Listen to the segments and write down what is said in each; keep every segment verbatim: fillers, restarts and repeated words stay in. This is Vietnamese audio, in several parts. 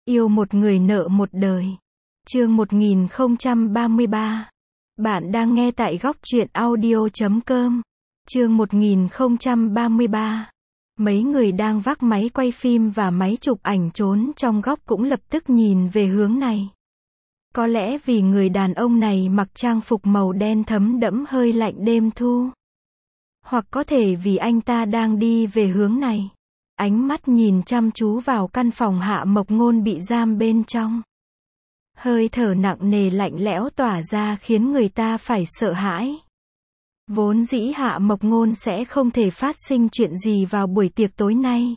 Yêu một người nợ một đời. Chương một nghìn không trăm ba mươi ba. Bạn đang nghe tại góc truyện audio chấm com. Chương một nghìn không trăm ba mươi ba. Mấy người đang vác máy quay phim và máy chụp ảnh trốn trong góc cũng lập tức nhìn về hướng này. Có lẽ vì người đàn ông này mặc trang phục màu đen thấm đẫm hơi lạnh đêm thu. Hoặc có thể vì anh ta đang đi về hướng này. Ánh mắt nhìn chăm chú vào căn phòng Hạ Mộc Ngôn bị giam bên trong. Hơi thở nặng nề lạnh lẽo tỏa ra khiến người ta phải sợ hãi. Vốn dĩ Hạ Mộc Ngôn sẽ không thể phát sinh chuyện gì vào buổi tiệc tối nay.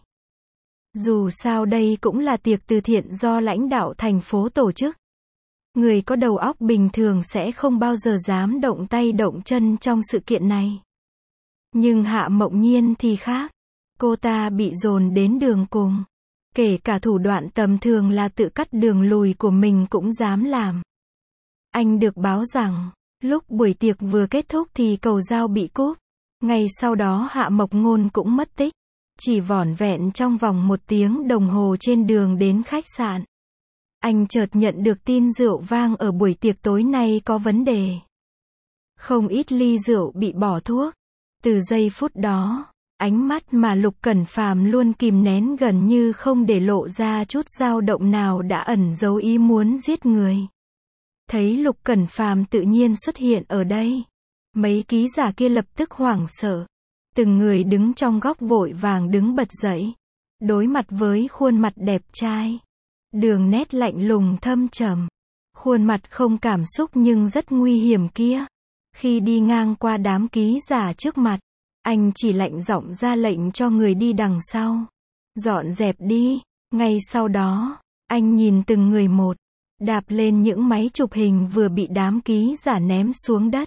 Dù sao đây cũng là tiệc từ thiện do lãnh đạo thành phố tổ chức. Người có đầu óc bình thường sẽ không bao giờ dám động tay động chân trong sự kiện này. Nhưng Hạ Mộng Nhiên thì khác. Cô ta bị dồn đến đường cùng. Kể cả thủ đoạn tầm thường là tự cắt đường lùi của mình cũng dám làm. Anh được báo rằng, lúc buổi tiệc vừa kết thúc thì cầu dao bị cúp. Ngay sau đó Hạ Mộc Ngôn cũng mất tích. Chỉ vỏn vẹn trong vòng một tiếng đồng hồ trên đường đến khách sạn. Anh chợt nhận được tin rượu vang ở buổi tiệc tối nay có vấn đề. Không ít ly rượu bị bỏ thuốc. Từ giây phút đó, ánh mắt mà Lục Cẩn Phàm luôn kìm nén gần như không để lộ ra chút dao động nào đã ẩn giấu ý muốn giết người. Thấy Lục Cẩn Phàm tự nhiên xuất hiện ở đây, mấy ký giả kia lập tức hoảng sợ. Từng người đứng trong góc vội vàng đứng bật dậy, đối mặt với khuôn mặt đẹp trai, đường nét lạnh lùng thâm trầm, khuôn mặt không cảm xúc nhưng rất nguy hiểm kia. Khi đi ngang qua đám ký giả trước mặt, anh chỉ lạnh giọng ra lệnh cho người đi đằng sau. Dọn dẹp đi. Ngay sau đó, anh nhìn từng người một, đạp lên những máy chụp hình vừa bị đám ký giả ném xuống đất.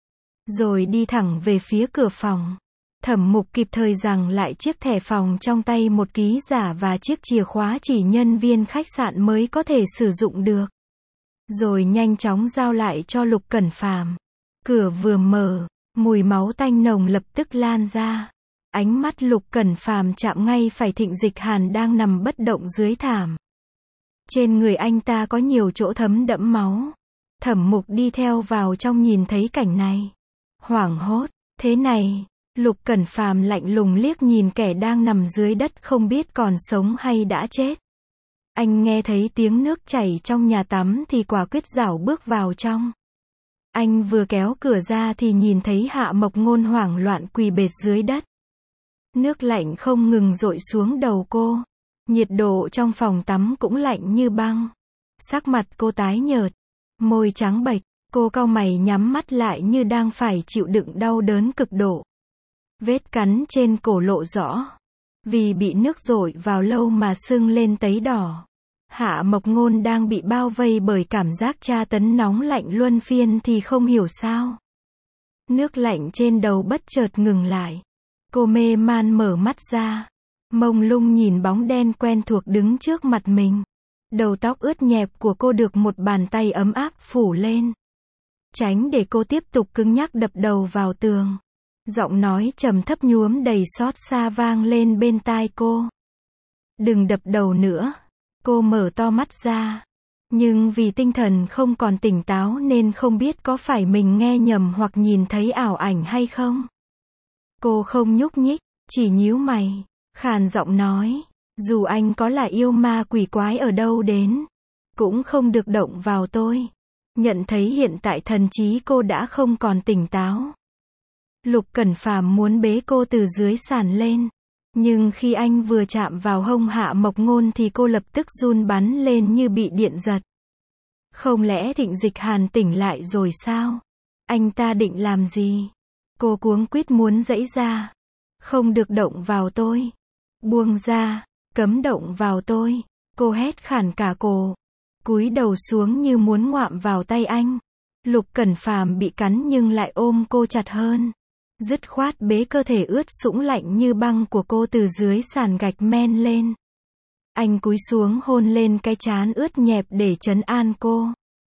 Rồi đi thẳng về phía cửa phòng. Thẩm Mục kịp thời giằng lại chiếc thẻ phòng trong tay một ký giả và chiếc chìa khóa chỉ nhân viên khách sạn mới có thể sử dụng được. Rồi nhanh chóng giao lại cho Lục Cẩn Phàm. Cửa vừa mở, mùi máu tanh nồng lập tức lan ra. Ánh mắt Lục Cẩn Phàm chạm ngay phải Thịnh Dịch Hàn đang nằm bất động dưới thảm. Trên người anh ta có nhiều chỗ thấm đẫm máu. Thẩm Mục đi theo vào trong nhìn thấy cảnh này. Hoảng hốt, thế này, Lục Cẩn Phàm lạnh lùng liếc nhìn kẻ đang nằm dưới đất không biết còn sống hay đã chết. Anh nghe thấy tiếng nước chảy trong nhà tắm thì quả quyết rảo bước vào trong. Anh vừa kéo cửa ra thì nhìn thấy Hạ Mộc Ngôn hoảng loạn quỳ bệt dưới đất. Nước lạnh không ngừng dội xuống đầu cô. Nhiệt độ trong phòng tắm cũng lạnh như băng. Sắc mặt cô tái nhợt, môi trắng bệch, cô cau mày nhắm mắt lại như đang phải chịu đựng đau đớn cực độ. Vết cắn trên cổ lộ rõ. Vì bị nước dội vào lâu mà sưng lên tấy đỏ. Hạ Mộc Ngôn đang bị bao vây bởi cảm giác tra tấn nóng lạnh luân phiên thì không hiểu sao. Nước lạnh trên đầu bất chợt ngừng lại. Cô mê man mở mắt ra. Mông lung nhìn bóng đen quen thuộc đứng trước mặt mình. Đầu tóc ướt nhẹp của cô được một bàn tay ấm áp phủ lên. Tránh để cô tiếp tục cứng nhắc đập đầu vào tường. Giọng nói trầm thấp nhuốm đầy xót xa vang lên bên tai cô. Đừng đập đầu nữa. Cô mở to mắt ra. Nhưng vì tinh thần không còn tỉnh táo nên không biết có phải mình nghe nhầm hoặc nhìn thấy ảo ảnh hay không. Cô không nhúc nhích, chỉ nhíu mày, khàn giọng nói, dù anh có là yêu ma quỷ quái ở đâu đến, cũng không được động vào tôi. Nhận thấy hiện tại thần trí cô đã không còn tỉnh táo. Lục Cẩn Phàm muốn bế cô từ dưới sàn lên. Nhưng khi anh vừa chạm vào hông Hạ Mộc Ngôn thì cô lập tức run bắn lên như bị điện giật. Không lẽ Thịnh Dịch Hàn tỉnh lại rồi sao? Anh ta định làm gì? Cô cuống quýt muốn giãy ra. Không được động vào tôi. Buông ra, cấm động vào tôi. Cô hét khản cả cổ. Cúi đầu xuống như muốn ngoạm vào tay anh. Lục Cẩn Phàm bị cắn nhưng lại ôm cô chặt hơn. Dứt khoát bế cơ thể ướt sũng lạnh như băng của cô từ dưới sàn gạch men lên. Anh cúi xuống hôn lên cái trán ướt nhẹp để trấn an cô.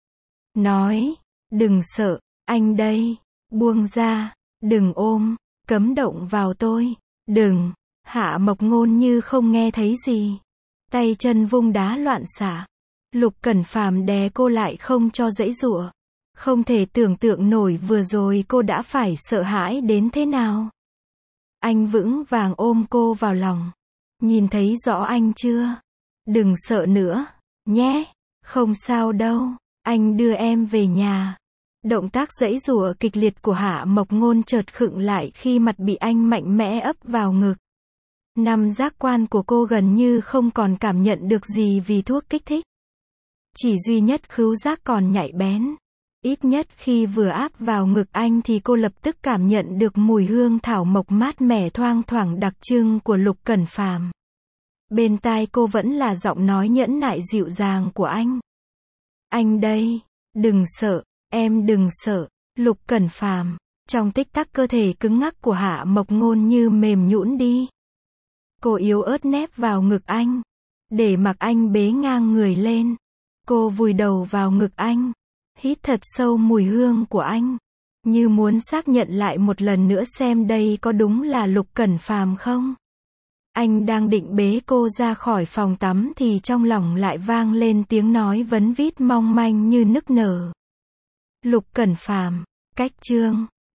Nói, đừng sợ, anh đây, buông ra, đừng ôm, cấm động vào tôi, đừng. Hạ Mộc Ngôn như không nghe thấy gì. tay chân vung đá loạn xạ. Lục Cẩn Phàm đè cô lại không cho giãy giụa. Không thể tưởng tượng nổi vừa rồi cô đã phải sợ hãi đến thế nào. Anh vững vàng ôm cô vào lòng. Nhìn thấy rõ anh chưa? Đừng sợ nữa, nhé. Không sao đâu, anh đưa em về nhà. Động tác giãy giụa kịch liệt của Hạ Mộc Ngôn chợt khựng lại khi mặt bị anh mạnh mẽ ấp vào ngực. Năm giác quan của cô gần như không còn cảm nhận được gì vì thuốc kích thích. Chỉ duy nhất khứu giác còn nhạy bén. Ít nhất khi vừa áp vào ngực anh thì cô lập tức cảm nhận được mùi hương thảo mộc mát mẻ thoang thoảng đặc trưng của Lục Cẩn Phàm. Bên tai cô vẫn là giọng nói nhẫn nại dịu dàng của anh. Anh đây, đừng sợ, em đừng sợ. Lục Cẩn Phàm. Trong tích tắc cơ thể cứng ngắc của Hạ Mộc Ngôn như mềm nhũn đi. Cô yếu ớt nép vào ngực anh, để mặc anh bế ngang người lên. Cô vùi đầu vào ngực anh, hít thật sâu mùi hương của anh, như muốn xác nhận lại một lần nữa xem đây có đúng là Lục Cẩn Phàm không. Anh đang định bế cô ra khỏi phòng tắm thì trong lòng lại vang lên tiếng nói vấn vít mong manh như nức nở. Lục Cẩn Phàm, cách chương